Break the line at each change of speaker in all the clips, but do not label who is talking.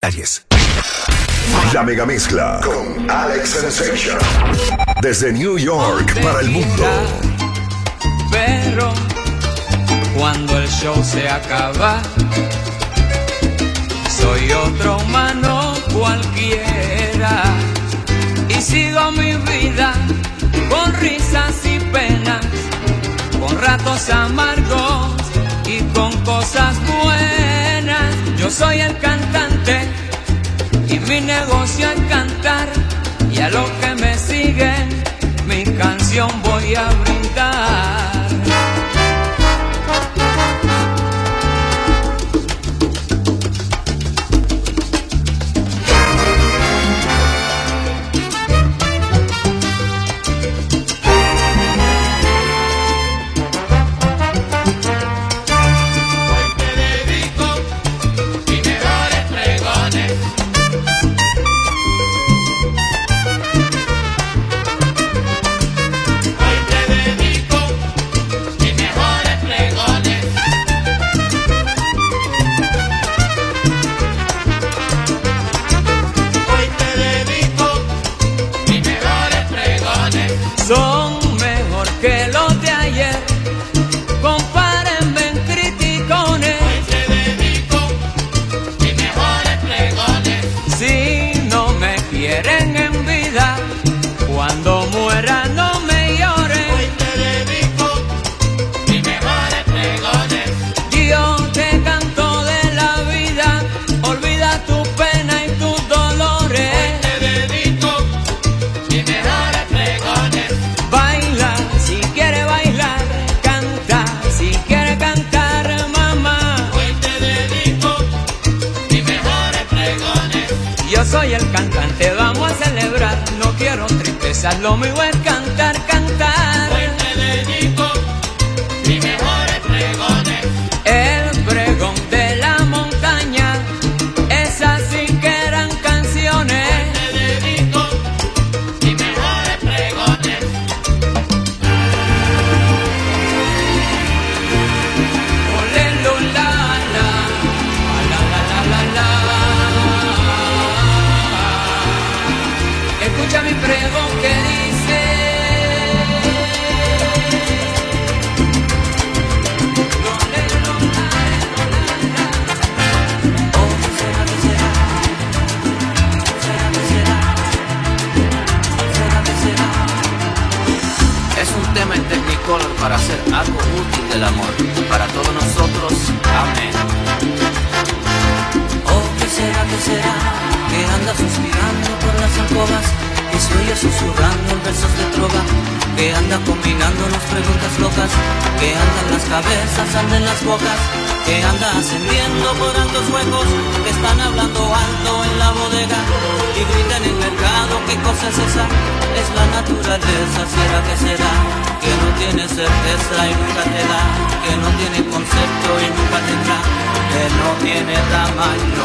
detalles.
La Megamezcla con Alex Sensation. Desde New York para el mundo.
Pero cuando el show se acaba, soy otro humano cualquiera y sigo mi vida con risas y penas, con ratos amargos y con cosas buenas. Yo soy el cantante y mi negocio es cantar, y a los que me siguen mi canción voy a brindar. Son mejor que los de ayer, compárenme en criticones.
Hoy te dedico mis mejores pregones.
Si no me quieren en vida, cuando muera no me lloren.
Hoy te dedico mis mejores pregones.
Yo te canto de la vida, olvida tu pena y tus dolores.
Hoy te dedico mis mejores pregones.
Baila si quiere bailar, canta si quiere cantar, mamá.
Hoy te dedico mis mejores pregones.
Yo soy el cantante, vamos a celebrar, no quiero tristeza, lo mío es cantar, cantar.
Hoy te dedico mis mejores pregones.
El pregón de la montaña, esas sí que eran canciones.
Te dedico mis mejores pregones.
Ole, lo, la, la, la, la, la, la. Escucha mi pregón que dice: Ole, lo, la, la, la. Oh, será que será, será que será, será que será.
Es un tema en Technicolor para hacer algo útil del amor. Para todos nosotros, amén.
Oh, ¿qué será que anda suspirando por las alcobas, que se oye susurrando en versos de trova, que anda combinándonos preguntas locas, que anda en las cabezas, anda en las bocas, que anda ascendiendo por altos huecos, que están hablando alto en la bodega y grita en el mercado? ¿Qué cosa es esa? Es la naturaleza. ¿Será que será? Que no tiene certeza y nunca te da, que no tiene concepto y nunca tendrá, que no tiene tamaño.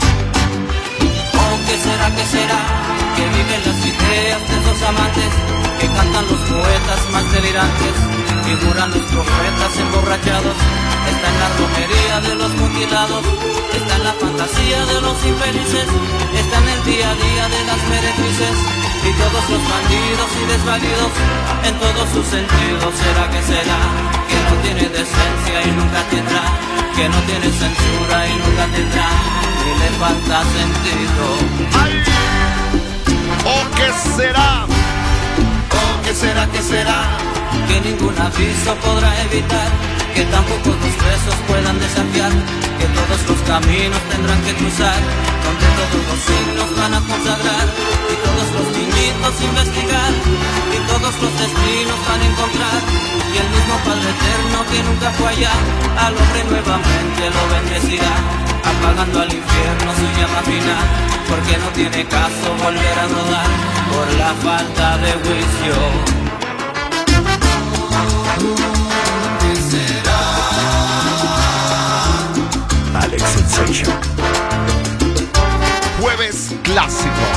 ¿O qué será que será? Que viven las ideas de dos amantes, que cantan los poetas más delirantes, figuran los profetas emborrachados. Está en la romería de los mutilados, está en la fantasía de los infelices, está en el día a día de las meretrices y todos los bandidos y desvalidos en todos sus sentidos. ¿Será que será? Que no tiene decencia y nunca tendrá, que no tiene censura y nunca tendrá, y le falta sentido.
¡Ay! ¿O qué será? ¿O qué será? ¿Qué será?
Que ningún aviso podrá evitar, que tampoco los presos puedan desafiar, que todos los caminos tendrán que cruzar, donde todos los signos van a consagrar, y todos los niñitos investigar, y todos los destinos van a encontrar, y el mismo Padre Eterno que nunca fue allá, al hombre nuevamente lo bendecirá, apagando al infierno su llama final, porque no tiene caso volver a rodar por la falta de juicio.
Alex Sensation.
Jueves clásico.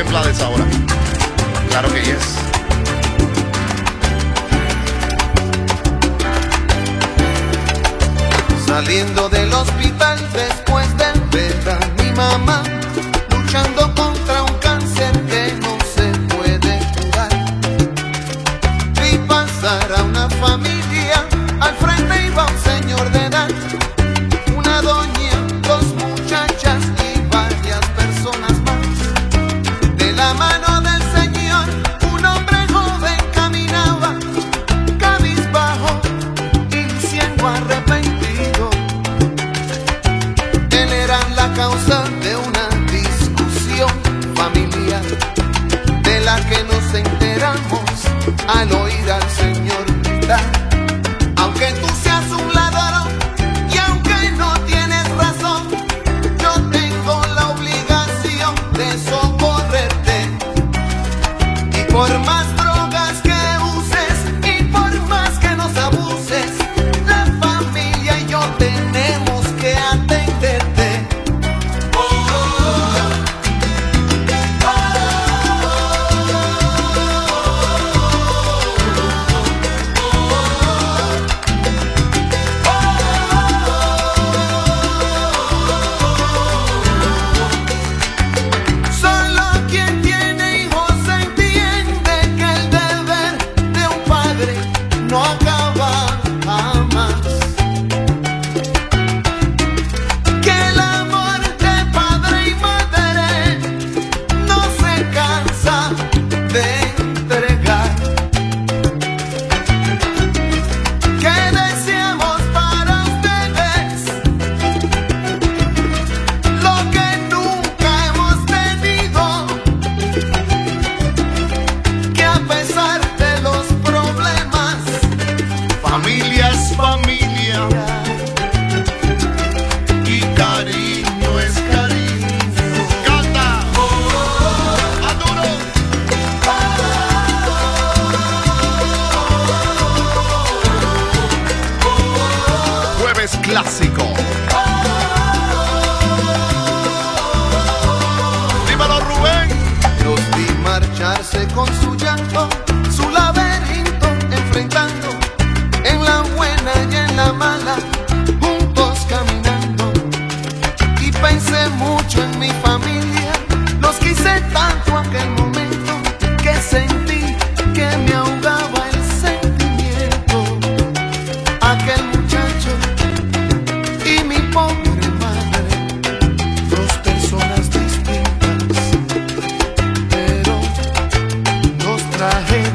mezcla de esa hora. Claro que yes.
Saliendo del hospital después de ver a mi mamá luchando contra un cáncer que no se puede curar, vi pasar a una familia, al frente iba un señor de edad, una doña, dos muchachas y varias personas más. De la mano del señor un hombre joven caminaba, cabizbajo y siendo arrepentido. Él era la causa de una discusión familiar, de la que nos enteramos al oír al señor gritar: aunque tú seas un ladrón y aunque no tienes razón, yo tengo la obligación de socorrerte. Y por más drogas que uses y por más que nos abuses, la familia y yo tenemos que atenderte. Solo quien tiene hijos entiende que el deber de un padre no acaba jamás, que el amor de padre y madre no se cansa de entregar, que deseamos para ustedes lo que nunca hemos tenido, que a pesar de los problemas,
Familia es familia y cariño es cariño. Canta. A duro. Jueves clásico. Dímelo, Rubén.
los vi marcharse con su llanto, su laberinto enfrentando, en la buena y en la mala, juntos caminando. Y pensé mucho en mi familia, los quise tanto aquel momento, que sentí que me ahogaba el sentimiento. Aquel muchacho y mi pobre madre, dos personas distintas, pero los traje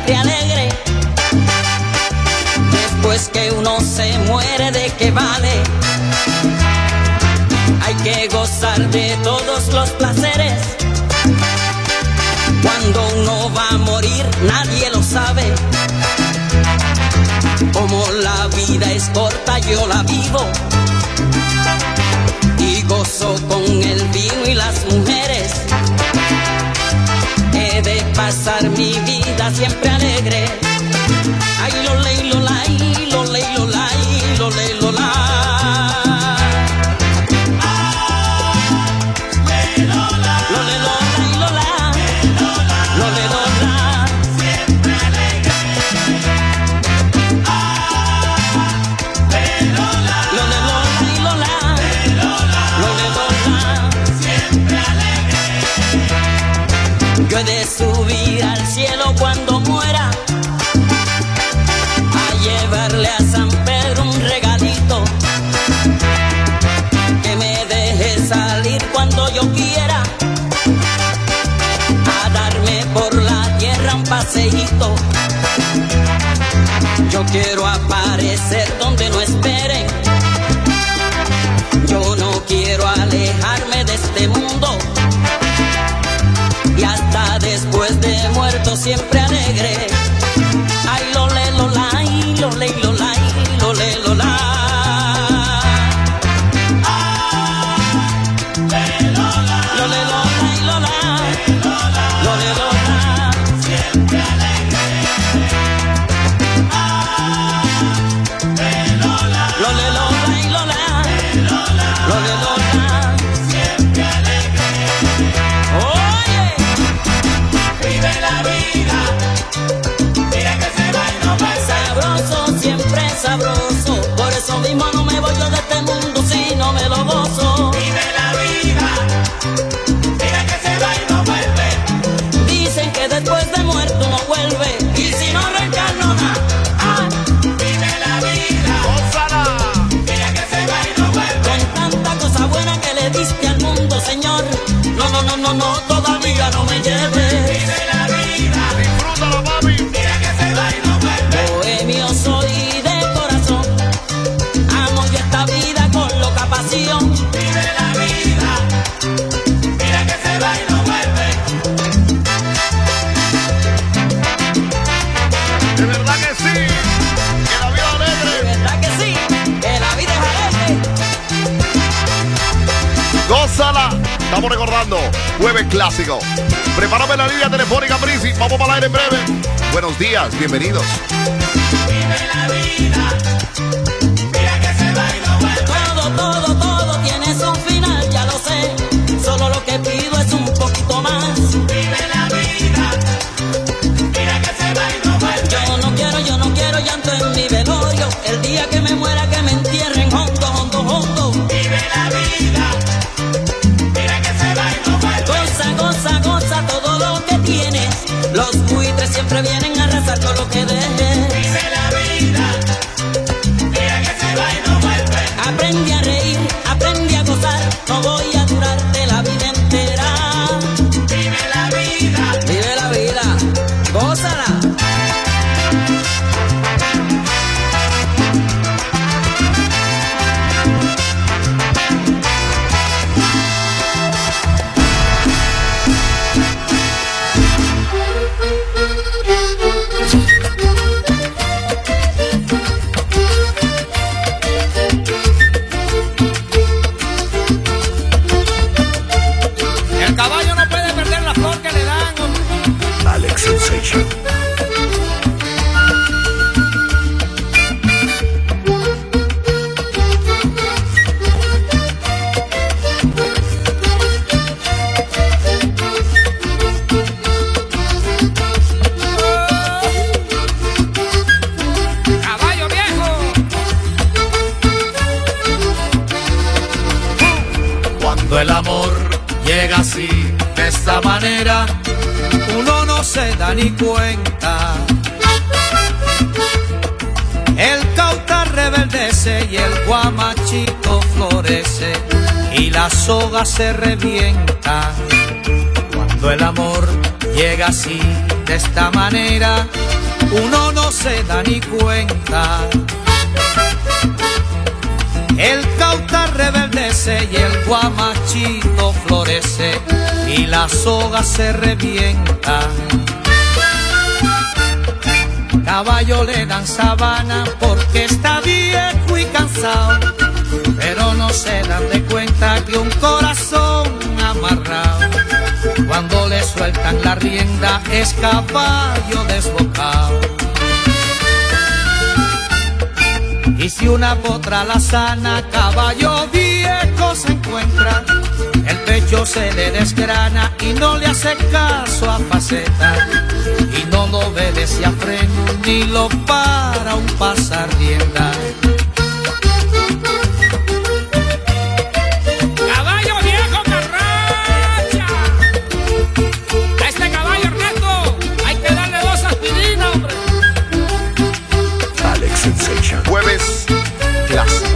siempre alegre. Después que uno se muere, ¿de qué vale? Hay que gozar de todos los placeres. Cuando uno va a morir, nadie lo sabe. Como la vida es corta, yo la vivo y gozo con el vino y las mujeres. He de pasar mi vida siempre alegre. Ay, lo ley, lo lay, lo ley, lo lay, lo ley, lo lay. Yo he de subir al cielo cuando muera a llevarle a San Pedro un regalito, que me deje salir cuando yo quiera, a darme por la tierra un paseíto. Yo quiero aparecer donde no esperen. Yo no quiero alejarme de este mundo. Y hasta después de muerto siempre alegre. Ay, lo le, lo lay, lo le, lo lay, lo le, lo lay. Lo le, lo lay, lo lay, lo le, lo lay. Siempre alegre. Lo le, lo lay, lo lay, lo le, lo lay. Siempre alegre. Oye. Vive la vida, mira que se va y no va. Sabroso, siempre sabroso. Por eso mismo no me voy yo de este mundo si no me lo gozo. Vive la vida, mira que se va y no vuelve. Dicen que después de muerto no vuelve. Y si no reencarno nada. Ah. Vive la vida, gózala. Mira que se va y no vuelve. Con tanta cosa buena que le diste al mundo, Señor. No, no, no, no, no, todavía no me lleve. Vive la vida, disfrútalo, mami. Mira que se va y no vuelve. Bohemio soy de corazón, amo yo esta vida con loca pasión. Vive la vida, mira que se va y no vuelve.
De verdad que sí, que la vida alegre.
De verdad que sí, que la vida es alegre.
Gózala. Estamos recordando Jueves Clásico. Prepárame la línea telefónica, Prisi. Vamos para el aire en breve. Buenos días, bienvenidos.
Vive la vida, mira que se va y no vuelve. Todo, todo, todo tiene su final, ya lo sé. Solo lo que pido es un poquito más. Vive la vida, mira que se va y no vuelve. Yo no quiero llanto en mi velorio. El día que me muera que me entierren hondo, hondo, hondo. Vive la vida. Goza, goza, goza todo lo que tienes. Los buitres siempre vienen a arrasar con lo que dejes. Vive la vida, mira que se va y no vuelve. Aprende a reír, aprende a gozar. No voy a durarte la vida entera. Vive la vida, gózala.
el amor llega así, de esta manera, uno no se da ni cuenta. El cauta rebeldece y el guamachito florece y la soga se revienta. Cuando el amor llega así, de esta manera, uno no se da ni cuenta. El cauta rebeldece y el guamachito florece y la soga se revienta. Caballo le dan sabana porque está viejo y cansado, pero no se dan de cuenta que un corazón amarrado, cuando le sueltan la rienda, es caballo desbocado. Y si una potra la sana, caballo viejo se encuentra, el pecho se le desgrana y no le hace caso a faceta, y no lo obedece a freno ni lo para un pasar rienda.
¡Caballo viejo carracha! A este caballo, Ernesto, hay que darle 2 aspirinas, hombre.
Alex Sensation.
Jueves clásico.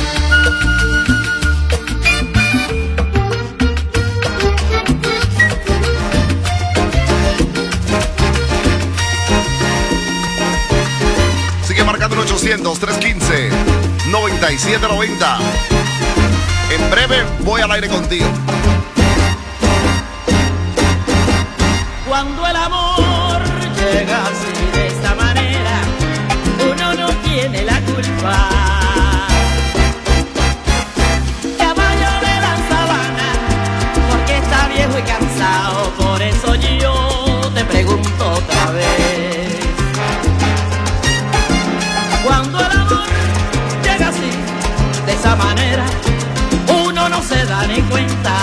Sigue marcando el 800-315-9790. En breve voy al aire contigo.
Cuando el amor llega así de esta manera, uno no tiene la culpa. Caballo de la sabana, porque está viejo y cansado, por eso yo te pregunto otra vez. Cuando el amor llega así, de esa manera, uno no se da ni cuenta.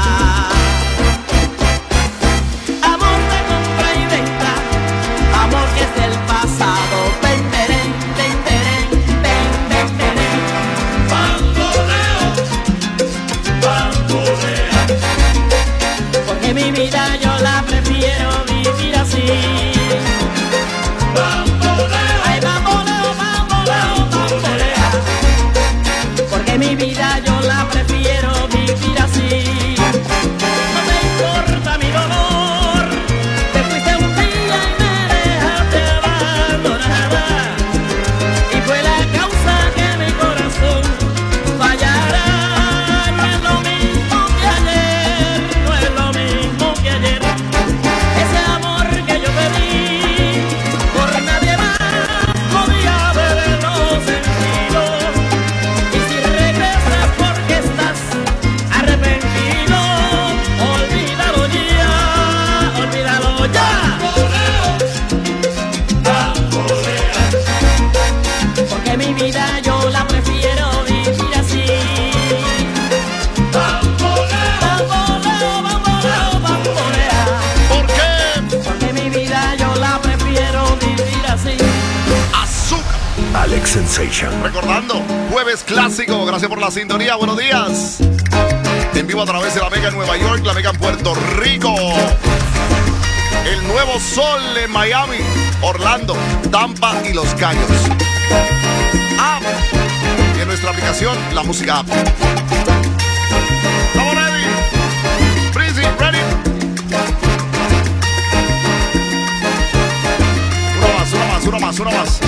Amor de compra y venta, amor que es del pasado. Ven, terén, ven, terén, ven, ven, terén.
Bamboleo, bambolea.
Porque mi vida yo la prefiero vivir así.
Bamboleo,
Ay, bamboleo, bamboleo, bambolea. Porque mi vida yo la prefiero vivir así. No me importa mi dolor, te fuiste un día y me dejaste abandonada, y fue la causa que mi corazón fallara. No es lo mismo que ayer, no es lo mismo que ayer. Ese amor que yo pedí, por nadie más podía haberlo sentido. Y si regresas porque estás arrepentido, olvídalo ya, olvídalo ya. Porque mi vida yo la prefiero vivir así. Bamboleo, bamboleo, bambolea.
¿Por qué?
Porque mi vida yo la prefiero vivir así.
Azúcar.
Alex Sensation.
Recordando, jueves clásico. Gracias por la sintonía. Buenos días. En vivo a través de la Mega en Nueva York, la Mega en Puerto Rico. El nuevo sol en Miami, Orlando, Tampa y Los Cayos. App. Y en nuestra aplicación, la música app. ¿Estamos ready? Breezy, ready. Una más.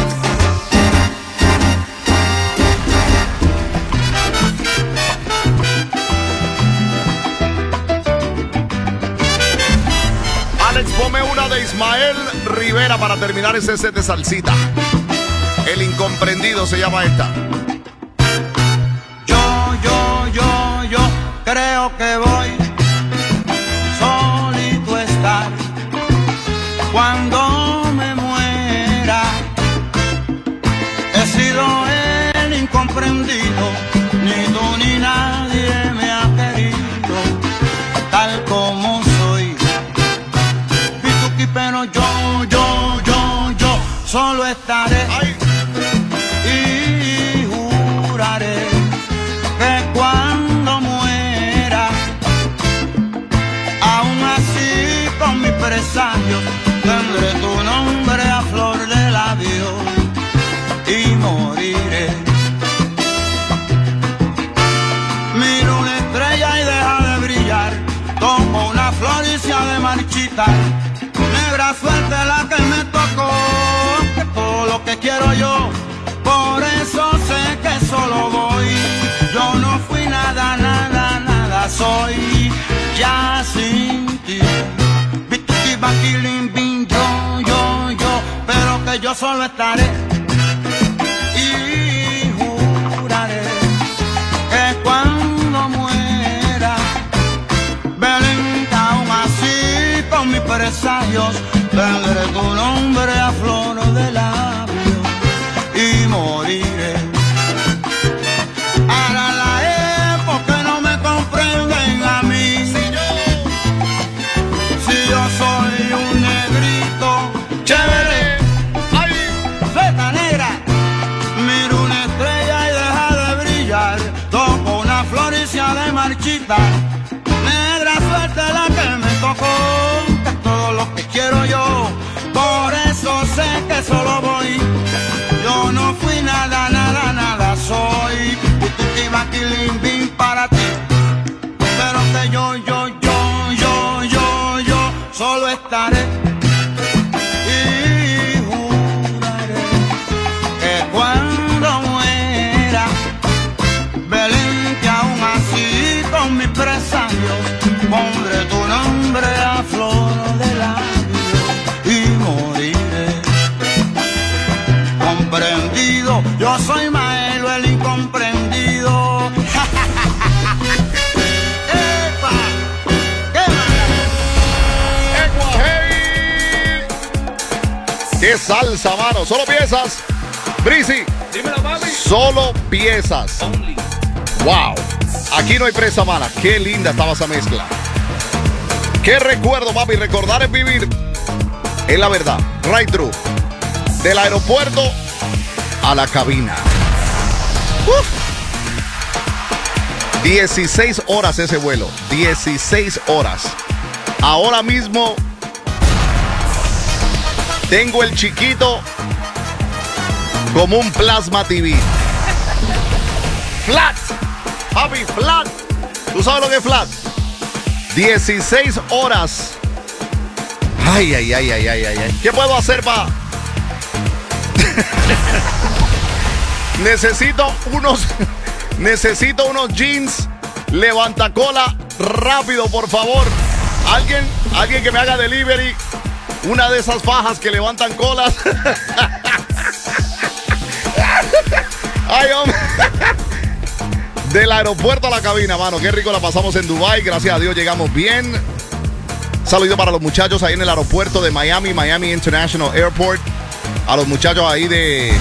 Alex, ponme una de Ismael Rivera para terminar ese set de salsita. El incomprendido se llama esta.
Yo creo que voy solito a estar cuando me muera. He sido el incomprendido, ni tú ni nadie me ha querido tal como soy. Pituqui, pero yo solo estaré.
Ay.
Y juraré que cuando muera, aún así con mi presagio, tendré tu nombre a flor de labios y moriré. Miro una estrella y deja de brillar, como una flor y se ha de marchitar. Negra Negra suerte la que me tocó, que todo lo que quiero yo, por eso sé que solo voy. Yo no fui nada, nada, nada soy, ya sin ti. Bikiki, bakilin, bin, yo, pero que yo solo estaré. Y juraré que cuando muera, Belén, aún así con mis presagios, tendré tu nombre a flor de labio y moriré. Ahora la época no me comprenden a mí. Si yo soy un negrito chévere, suelta negra, miro una estrella y deja de brillar. Toco una flor y se ha de marchitar. Negra suerte la que me tocó, que es todo lo que quiero yo, por eso sé que solo voy. Yo no fui nada, nada, nada soy. Bikiki, bakilin, bin para ti, pero que yo solo estaré. Y juraré que cuando muera, Belén, que aún así con mis presagios, pondré tu nombre a flor de labio y moriré. Comprendido, yo soy Maelo el incomprendido. ¡Epa!
¡Qué salsa, mano! Solo piezas. Breezy.
Dímelo, papi.
Solo piezas. Wow. Aquí no hay presa mala. Qué linda estaba esa mezcla. Qué recuerdo, papi. Recordar es vivir. Es la verdad. Right through. Del aeropuerto a la cabina. 16 horas ese vuelo. 16 horas. Ahora mismo tengo el chiquito como un plasma TV. Flat. Papi, flat. ¿Tú sabes lo que es flat? 16 horas. Ay. ¿Qué puedo hacer para...? Necesito unos jeans levantacola rápido, por favor. Alguien que me haga delivery. Una de esas fajas que levantan colas. Ay, hombre. Del aeropuerto a la cabina, mano. Qué rico la pasamos en Dubái. Gracias a Dios llegamos bien. Saludo para los muchachos ahí en el aeropuerto de Miami International Airport. A los muchachos ahí de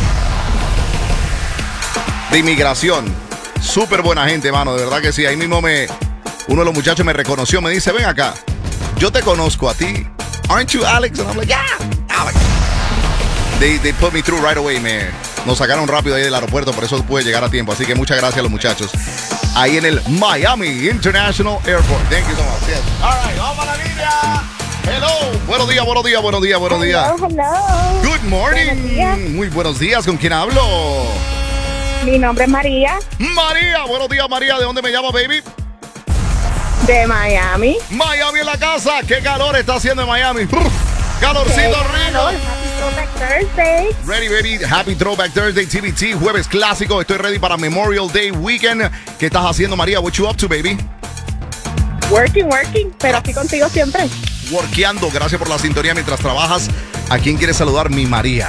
inmigración. Súper buena gente, mano. De verdad que sí. Ahí mismo uno de los muchachos me reconoció. Me dice, ven acá. Yo te conozco a ti. Aren't you Alex? And I'm like, yeah, Alex. They put me through right away, man. Nos sacaron rápido ahí del aeropuerto, por eso pude llegar a tiempo. Así que muchas gracias a los muchachos. Ahí en el Miami International Airport. Thank you so much. Yes. All right, vamos a la línea. Hello. Buenos días.
Hello.
Good morning. Muy buenos días. ¿Con quién hablo?
Mi nombre es María.
María. Buenos días, María. ¿De dónde me llamas, baby?
De Miami.
Miami en la casa. ¿Qué calor está haciendo en Miami? Calorcito rico.
Happy Throwback Thursday.
Ready, baby. Happy Throwback Thursday, TBT. Jueves clásico. Estoy ready para Memorial Day Weekend. ¿Qué estás haciendo, María? What you up to, baby?
Working. Pero aquí contigo siempre.
Workeando. Gracias por la sintonía mientras trabajas. ¿A quién quieres saludar, mi María?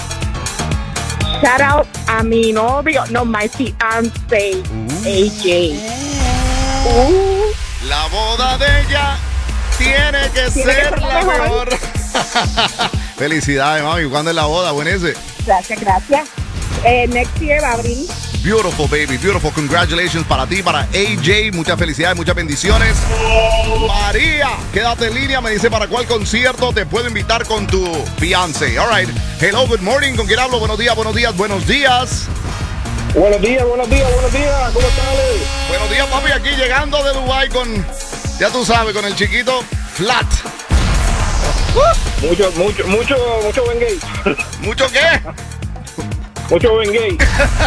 Shout out a mi novio. No, my fiancé. AJ.
La boda de ella tiene que ser la mejor. Felicidades, mami. ¿Cuándo es la boda? Buen ese.
Gracias. Next year va a abrir.
Beautiful, baby. Beautiful. Congratulations para ti, para AJ. Muchas felicidades, muchas bendiciones. María, quédate en línea. Me dice para cuál concierto te puedo invitar con tu fiancé. All right. Hello, good morning. ¿Con quién hablo? Buenos días.
Buenos días. ¿Cómo estás, Ale?
Buenos días, papi. Aquí llegando de Dubái con, ya tú sabes, con el chiquito flat.
Mucho buen gay.
¿Mucho qué?
Mucho buen gay.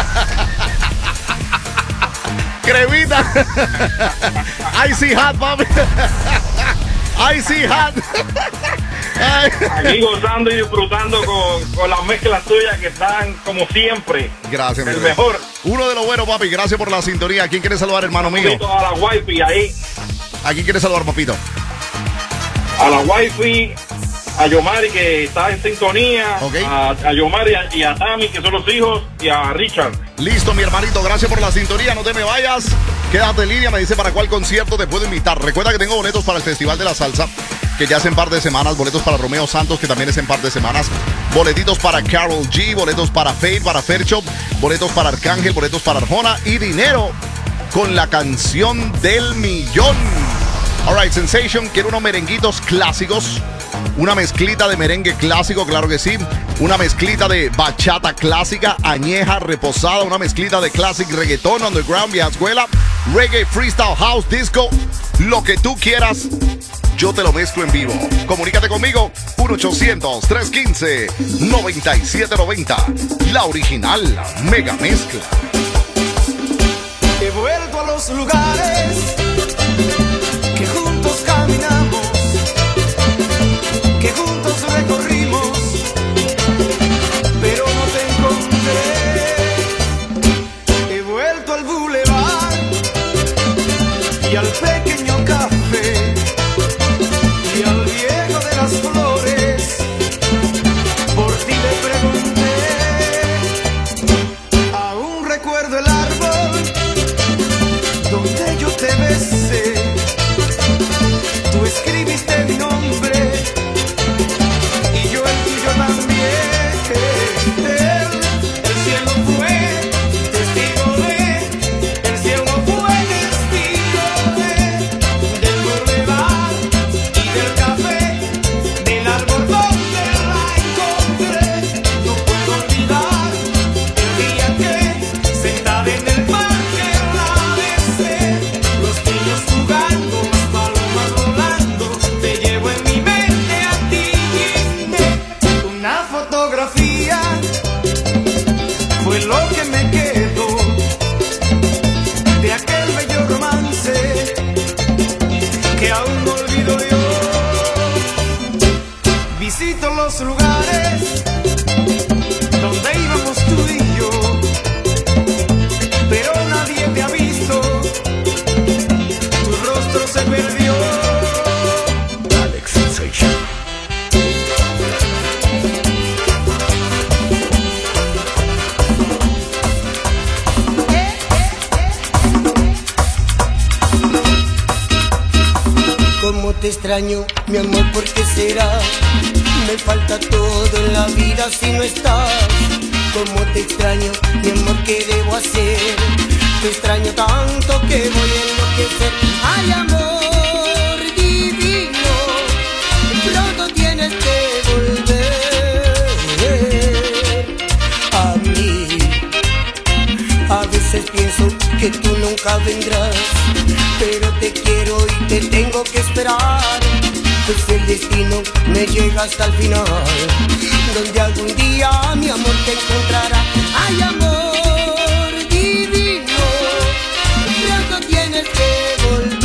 Cremita. Icy hot, papi. Icy hot.
Aquí gozando y disfrutando con las mezclas tuyas que están como siempre.
Gracias,
el mejor.
Uno de los buenos, papi. Gracias por la sintonía. ¿A quién quiere saludar, hermano mío?
A la wifi ahí.
¿A quién quiere saludar, papito?
A la wifi, a Yomari que está en sintonía,
okay.
a Yomari y a Tami que son los hijos y a Richard.
Listo, mi hermanito, gracias por la sintonía, no te me vayas, quédate en línea, me dice para cuál concierto te puedo invitar. Recuerda que tengo boletos para el Festival de la Salsa, que ya es en par de semanas, boletos para Romeo Santos, que también es en par de semanas, boletitos para Karol G, boletos para Faith, para Fairchop, boletos para Arcángel, boletos para Arjona y dinero con la canción del millón. Alright, Sensation, quiero unos merenguitos clásicos. Una mezclita de merengue clásico, claro que sí. Una mezclita de bachata clásica, añeja, reposada. Una mezclita de classic reggaetón, underground, vieja escuela, reggae, freestyle, house, disco. Lo que tú quieras, yo te lo mezclo en vivo. Comunícate conmigo, 1-800-315-9790. La original Mega Mezcla.
He vuelto a los lugares que juntos caminamos, que juntos recorrimos, pero no te encontré. He vuelto al bulevar y al pequeño café y al viejo de las flores. Por ti me pregunté, aún recuerdo el árbol donde yo te besé. Tú escribiste mi nombre y yo el tuyo también. El cielo fue testigo el cielo fue testigo del bulevar y del café, del árbol donde la encontré. No puedo olvidar el día que sentada en el parque la besé. Los niños jugando, las palomas volando, te llevo en mi mente a ti. Una fotografía fue lo que me quedó de aquel bello romance que aún no olvido yo. Visito los lugares donde íbamos tú y yo, pero nadie te ha visto, tu rostro se perdió.
Alex Sensation.
Cómo te extraño, mi amor, ¿por qué será? Me falta todo en la vida si no estás. Cómo te extraño, mi amor, ¿qué debo hacer? Te extraño tanto que voy a enloquecer. Ay, amor divino, pronto tienes que volver a mí. A veces pienso que tú nunca vendrás, pero te quiero y te tengo que esperar. Pues el destino me llega hasta el final, donde algún día mi amor te encontrará. Ay, amor divino, pronto tienes que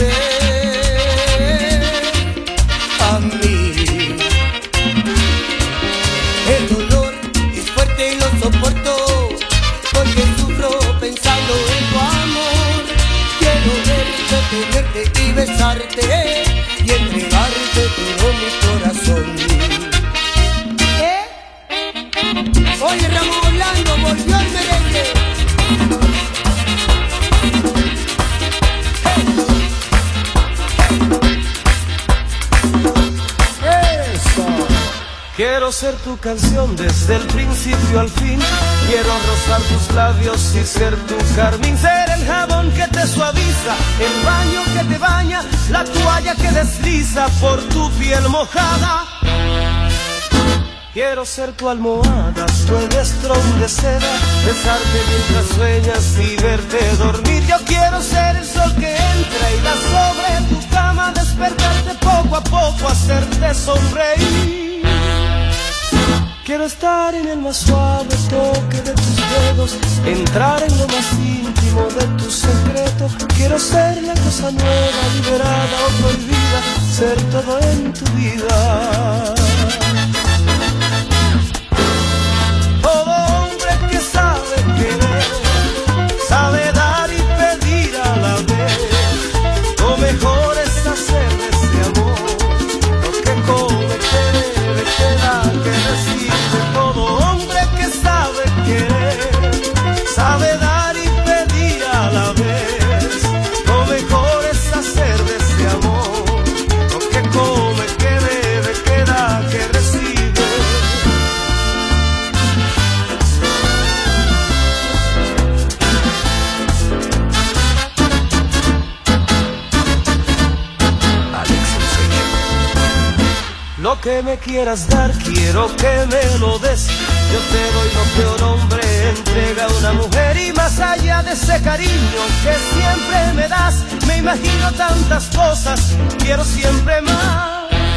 volver a mí. El dolor es fuerte y lo soporto, porque sufro pensando en tu amor. Quiero verte, tenerte y besarte y entregarte todo mi corazón. Oye, Ramón Orlando, volvió el merengue.
Eso. Quiero ser tu canción desde el principio al fin. Quiero rozar tus labios y ser tu carmín. Ser el jabón que te suaviza, el baño que te baña, la toalla que desliza por tu piel mojada. Quiero ser tu almohada, tu estrón de seda, besarte mientras sueñas y verte dormir. Yo quiero ser el sol que entra y la sobre tu cama, despertarte poco a poco, hacerte sonreír. Quiero estar en el más suave toque de tus dedos, entrar en lo más íntimo de tus secretos. Quiero ser la cosa nueva, liberada o prohibida, ser todo en tu vida.
Lo que me quieras dar, quiero que me lo des. Yo te doy lo que un hombre entrega a una mujer. Y más allá de ese cariño que siempre me das, me imagino tantas cosas, quiero siempre más.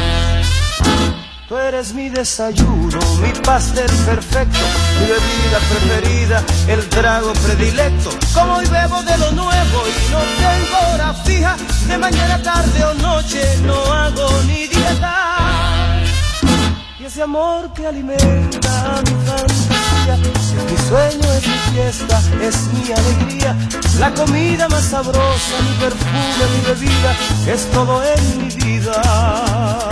Tú eres mi desayuno, mi pastel perfecto, mi bebida preferida, el trago predilecto. Como hoy bebo de lo nuevo y no tengo hora fija, de mañana, tarde o noche no hago ni dieta. Y ese amor que alimenta mi fantasía, si mi sueño es mi fiesta, es mi alegría. La comida más sabrosa, mi perfume, mi bebida, es todo en mi vida.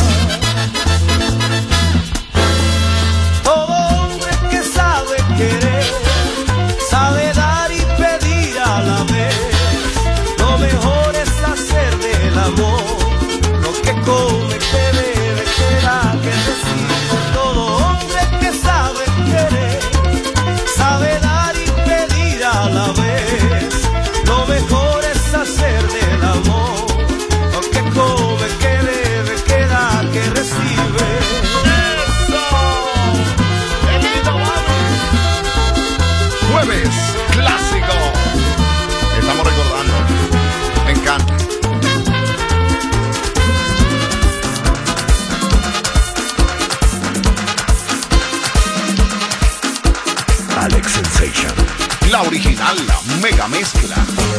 Todo hombre que sabe querer, sabe dar y pedir a la vez. Lo mejor es hacer del amor lo que come, que bebe, que da, que recibe. Todo hombre que sabe querer, sabe dar y pedir a la vez. Lo mejor es hacer del amor lo que come, que bebe, que da, que recibe.
Jueves clásico. Estamos recordando. Me encanta.
Alex Sensation.
La original, la mega mezcla.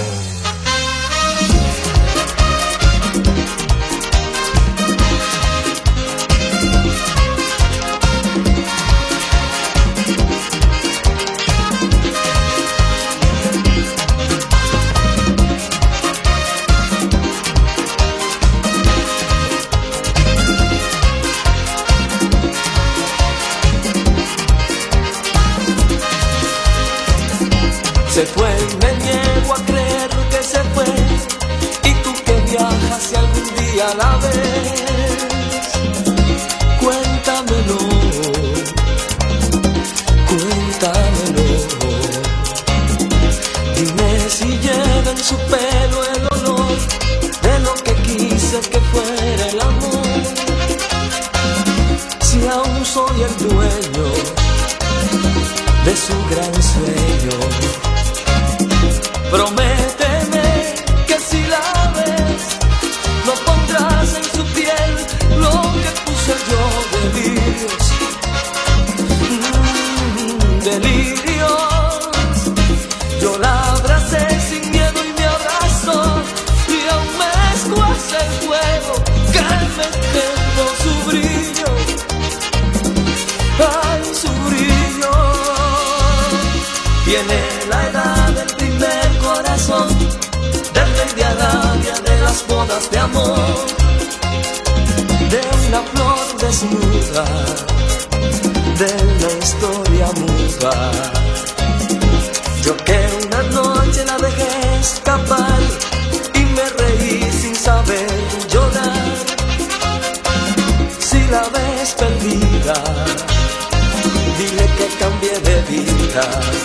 Se fue y me niego a creer que se fue. Y tú que viajas si algún día la ves, cuéntamelo, cuéntamelo. Dime si lleva en su pelo el olor de lo que quise que fuera el amor. Si aún soy el dueño de su gran sueño. Prométeme que si la ves, no pondrás en su piel lo que puse yo, delirios, delirios. Yo la abracé sin miedo y me abrazó, y aún me escuece el fuego que me quemó su brillo, ay, su brillo. Viene la edad del primer corazón, del rey de Arabia, de las bodas de amor, de una flor desnuda, de la historia muda. Yo que una noche la dejé escapar y me reí sin saber llorar. Si la ves perdida, dile que cambié de vida.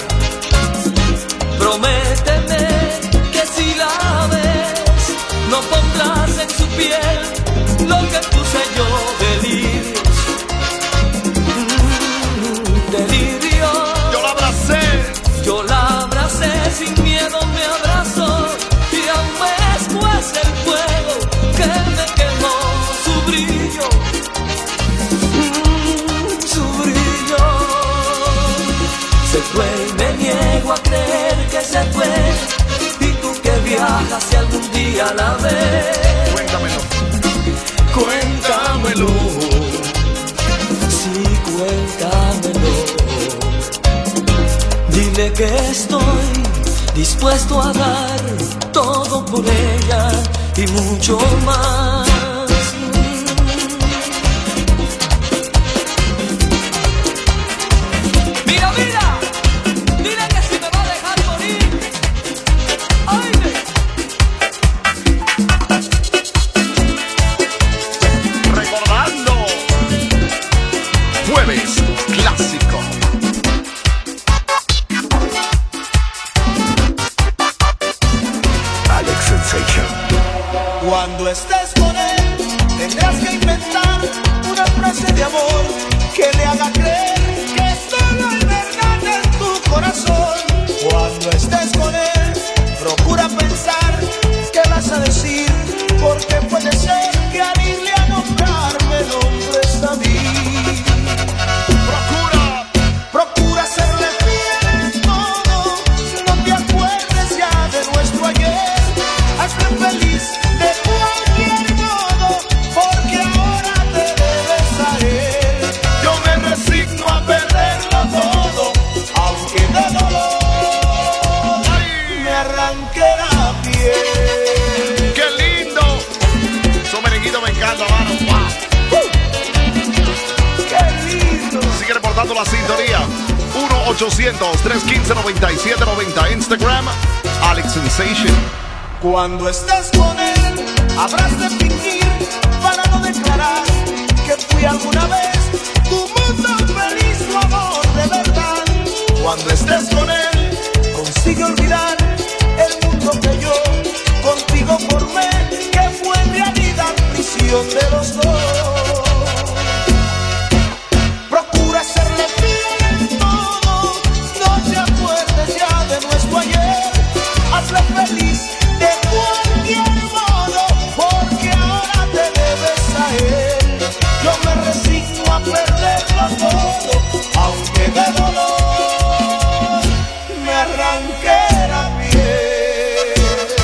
Prométeme que si la ves, no pondrás en su piel lo que puse yo, delirios, delirios.
Yo la abracé,
yo la abracé sin miedo, me abrazó, y aún me escuece el fuego que me quemó su brillo, su brillo. Se fue y me niego a creer que se fue. Y tú que viajas si algún día la ves,
cuéntamelo,
cuéntamelo, sí, cuéntamelo. Dile que estoy dispuesto a dar todo por ella y mucho más. Mira, mira, dile que si me va a dejar morir. ¡Oye!
recordando. Jueves clásico.
Alex Sensation.
Cuando estés con él, tendrás que inventar
una frase de amor que le haga creer que solo hay verdad en tu corazón. Cuando estés con él, procura pensar qué vas a decir, porque puede ser que al irle a nombrar me nombres a mí. Procura serle fiel en todo, no te acuerdes ya de nuestro ayer. Hazle feliz de cualquier modo, porque ahora te debes a él. Yo me resigno a perderlo todo, aunque de dolor me arranque la piel.
¡Qué lindo! Esos merenguitos me encantan, mano. ¡Wow!
¡Qué lindo!
Sigue reportando la sintonía. 1-800-315-9790. Instagram, Alex Sensation.
Cuando estés con él, habrás de fingir para no declarar que fui alguna vez tu mundo feliz, tu amor de verdad. Cuando estés con él, consigue olvidar el mundo que yo contigo formé, que fue en realidad prisión de los dos. Procura serle fiel en todo, no te acuerdes ya de nuestro ayer. Hazle feliz de cualquier modo, porque ahora te debes a él. Yo me resigno a perderlo todo, aunque de dolor me arranque la piel.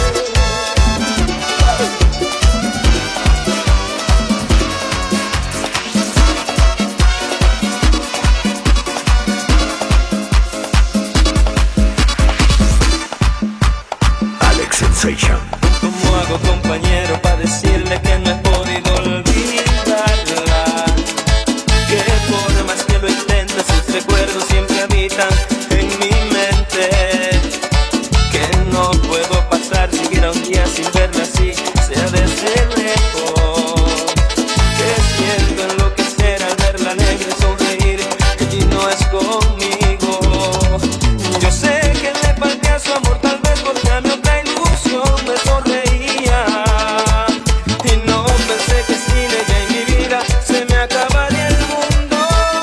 Alex Sensation.
¿Cómo hago, compañero, para decirle que no he podido olvidarla? Que por más que lo intente, sus recuerdos siempre habitan en mi mente. Que no puedo pasar siquiera un día sin verla así, sea desde lejos. Que siento enloquecer al verla alegre sonreír, que allí no es conmigo. Yo sé que le falté a su amor, tal vez porque a mi otra ilusión me sonreía. Y no pensé que sin ella en mi vida se me acabaría el mundo.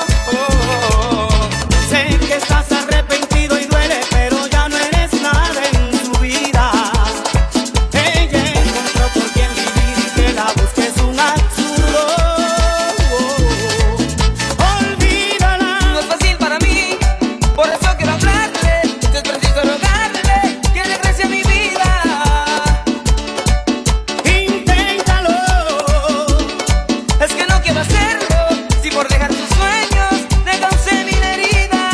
Sé que estás arrepentido y duele, pero ya no eres nada en su vida. Ella encontró por quien vivir y que la busques un absurdo. Olvídala.
No es fácil para mí, por eso quiero hablarle. Es preciso rogarle que regrese a mi vida.
Inténtalo.
Es que no quiero hacerlo, si por dejar tus sueños te causé mil heridas.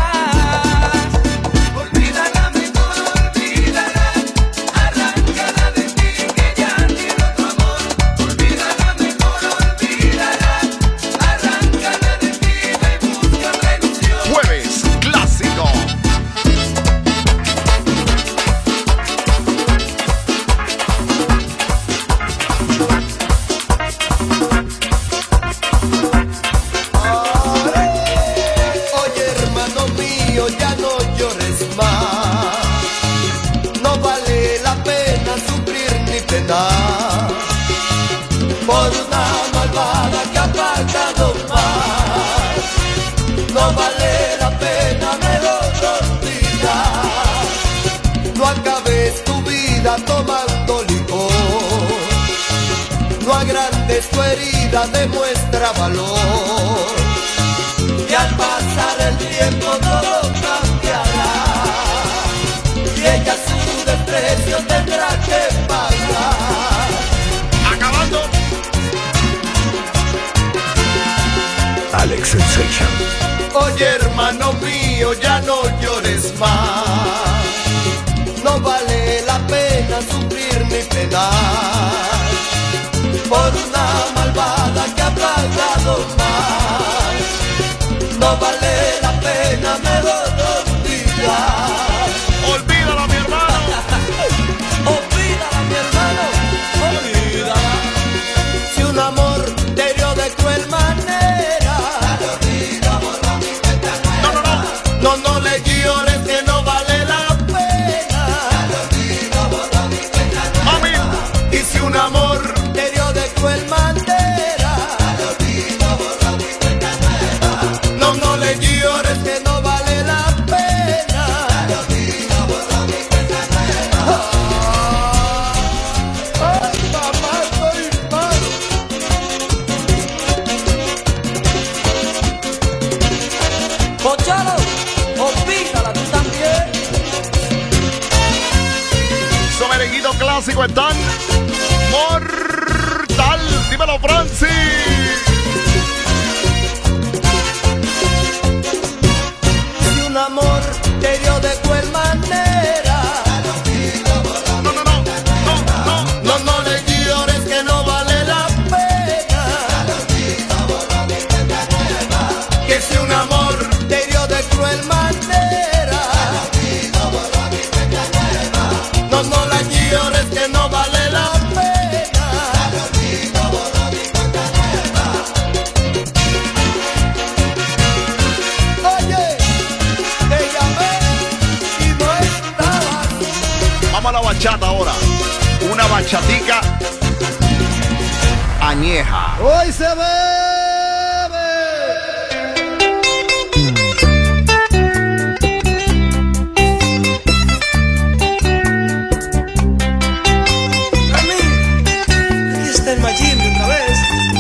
Olvídala, mejor olvídala. Arráncala de ti, que ya tiene otro amor. Olvídala, mejor olvídala. Arráncala de ti, ve y busca otra ilusión.
Jueves clásico.
Oye, hermano mío, ya no llores más. No vale la pena sufrir ni penar por una malvada que ha pagado más. No vale la pena, mejor olvidar. No acabes tu vida tomando licor. No agrandes tu herida, demuestra valor. Y al pasar el tiempo todo cambiará, y ella su desprecio tendrá que pagar.
Acabando.
Alex Sensation.
Oye, hermano mío, ya no llores más. No vale la pena sufrir ni penar por una malvada que ha pagado más. No vale la pena, mejor olvidar.
Olvídala, mi hermano.
Olvídala, mi hermano, olvídala. Si un amor te hirió de cruel manera, no le llores, que no vale la pena. Mami. Y si un amor te hirió de cruel manera,
clásico están mortal. Dímelo, Francis.
Si un amor te dio de cruel manera, no le llores que no vale la pena. Que si un amor te dio de cruel manera, no la llores que no vale la pena. Oye, te llamé y no estabas.
Vamos a la bachata ahora. Una bachatica añeja.
Hoy se bebe.
Aquí está el Majimbe otra vez.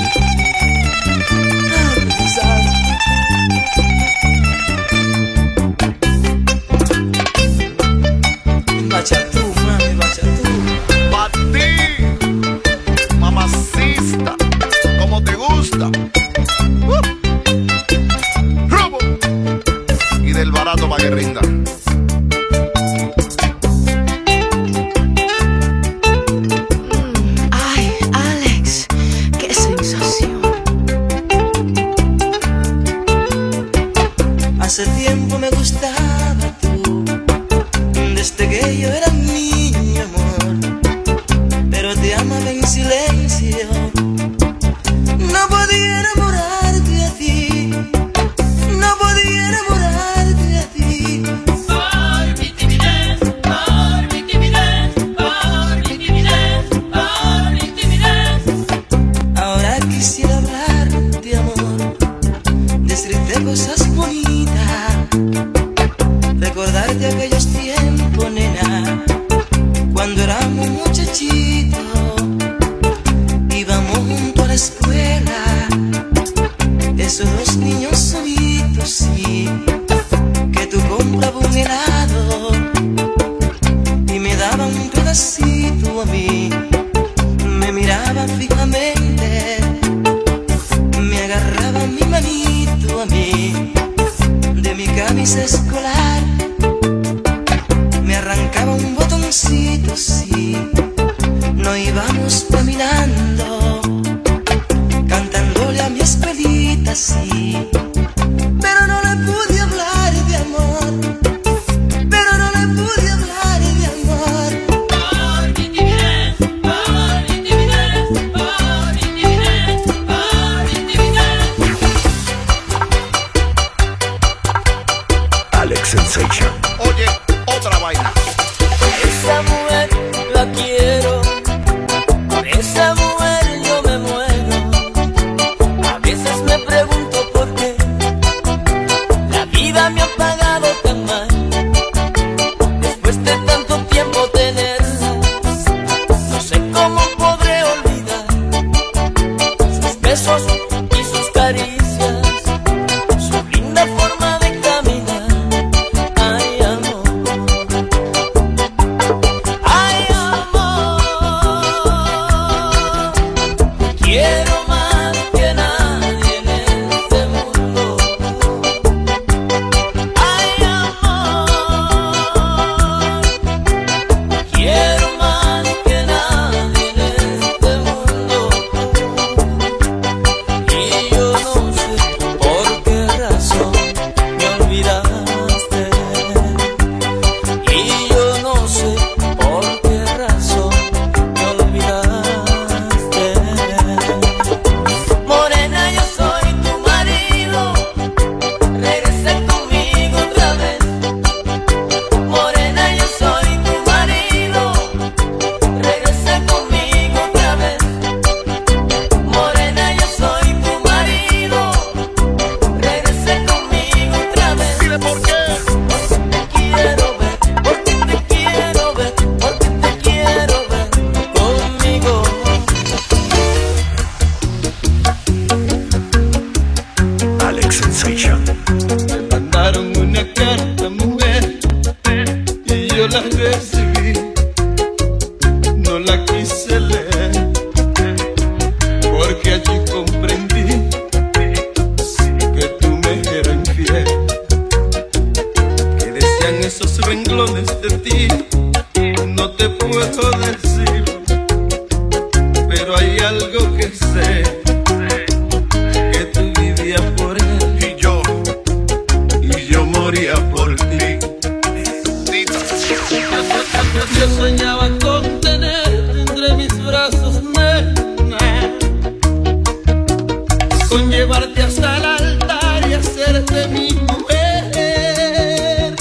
Bachatú, mami, bachatú.
Pa' ti, mamacista, como te gusta. Robo. Y del barato para que rinda.
Ay, Alex, qué sensación.
Hace tiempo me gustaba tú, desde que yo era niño, amor, pero te amaba en silencio. No podía enamorarte a ti, no podía enamorarte a ti. Por mi timidez, por mi timidez, por mi timidez, por mi timidez. Ahora quisiera hablarte, amor, decirte cosas bonitas, recordarte aquellos tiempos, nena, cuando éramos muchachitos, íbamos junto a la escuela, esos dos niños solitos, sí, que tú comprabas un helado y me daban un pedacito a mí, me miraban fijamente, me agarraban mi manito a mí, de mi camisa escolar, me arrancaba un botoncito, sí, nos íbamos caminando, cantándole a mi escuelita, sí, pero no le pude hablar de amor, pero no le pude hablar de amor. Por mi timidez,
no la quise leer, porque allí comprendí que tú me eras infiel, que decían esos renglones de ti, no te puedo decir, pero hay algo que sé, que tú vivías por él y yo moría por ti.
Yo soñaba con tenerte entre mis brazos, nena, con llevarte hasta el altar y hacerte mi mujer.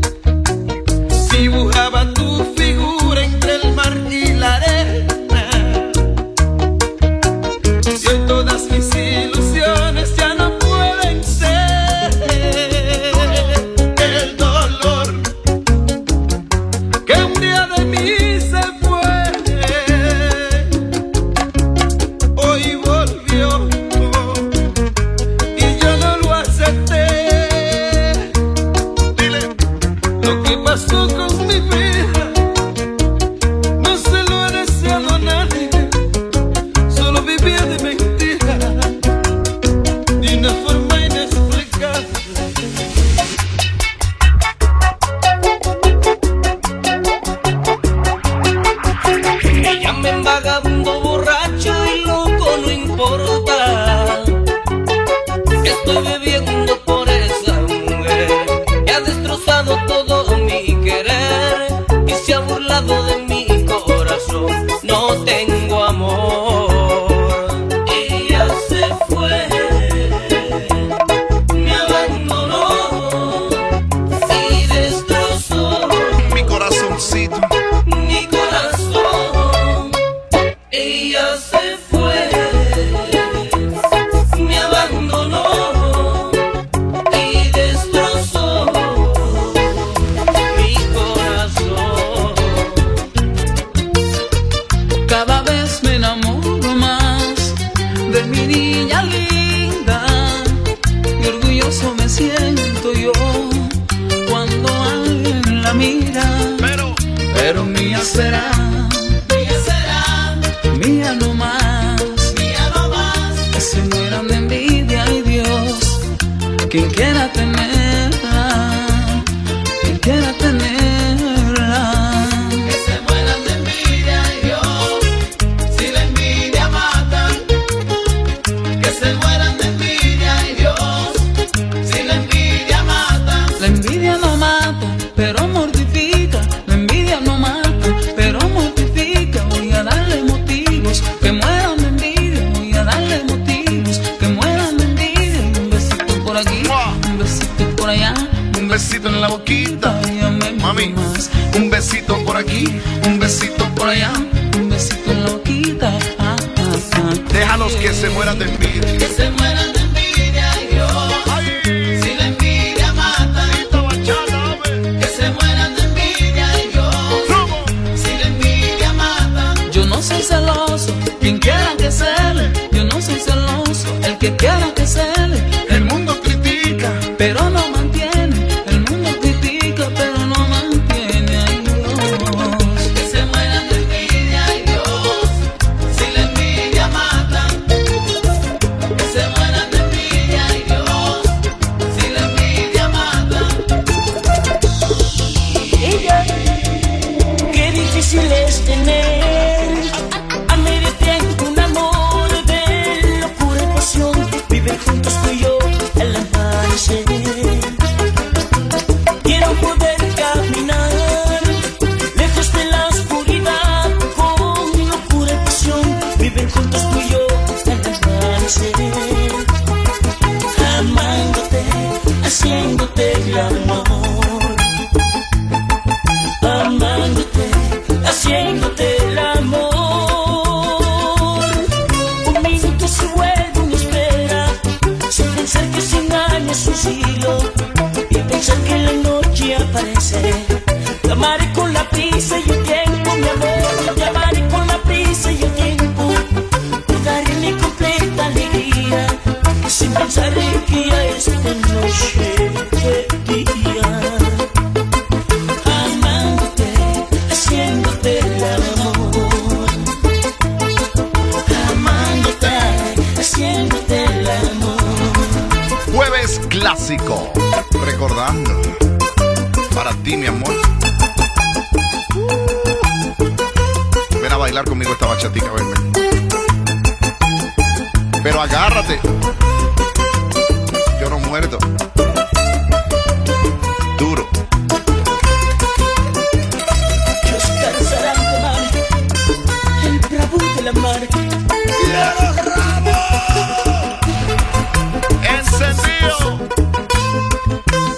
Dibujaba tu figura entre el mar y la arena, y hoy todas mis ilusiones ya no pueden ser. El dolor que un día de mí se fue, hoy volvió y yo no lo acepté. Lo que pasó con mi vida no se lo he deseado a nadie, solo vivía de mentira de una forma inexplicable.
Me llamen vagabundo, borracho y loco, no importa. Estoy bebiendo por esa mujer que ha destrozado todo mi querer y se ha burlado de mi corazón. No tengo amor. Ella se fue, me abandonó y destrozó
mi corazoncito.
mi corazón. Ella se fue, me abandonó y destrozó mi corazón.
Cada vez me enamoro más de mi niña linda y orgulloso me siento yo cuando alguien la mira. Pero mía será, mía no más, que se mueran de envidia, ay Dios, quien quiera tenerla, quien quiera tenerla.
Que se mueran de envidia, ay Dios, si la envidia mata. Que se mueran de envidia, ay Dios, si la envidia mata.
La envidia no mata, pero mortifica. La envidia no mata, pero mortifica. Voy a darle motivos que mueran de envidia. Voy a darle motivos que mueran de envidia. Un besito por aquí, un besito por allá,
un besito en la boquita. Mami, un besito por aquí, un besito por allá,
un besito en la boquita.
Déjalos que se mueran de envidia.
Que se mueran de envidia, ay Dios, si la envidia mata. Que se mueran de envidia, ay Dios, si la envidia mata.
Yo no soy celoso, quien quiera que cele. Yo no soy celoso, el que quiera que cele.
El mundo critica,
pero no mantiene. El mundo critica, pero no mantiene, ay Dios.
Que se mueran de envidia, ay Dios, si la envidia mata. Que se mueran de envidia, ay Dios, si la envidia mata.
Ella, qué difícil es tener a medio tiempo un amor de locura y pasión. Viven juntos tú y yo al amanecer. Quiero poder caminar lejos de la oscuridad con locura y pasión. Viven juntos tú y yo al amanecer. Amándote, haciéndote el amor. Amándote, haciéndote el amor. Un minuto se vuelve una espera, sin pensar que 100 años es un siglo, y pensar que la noche aparece. Te amaré con la prisa y el tiempo, mi amor. Te amaré con la prisa y el tiempo. Te daré mi completa alegría, sin pensar en que ya es de noche, de día. Amándote, haciéndote el amor.
clásico. Recordando. Para ti, mi amor. Ven a bailar conmigo esta bachatica, ven. Pero agárrate. Yo no muerdo.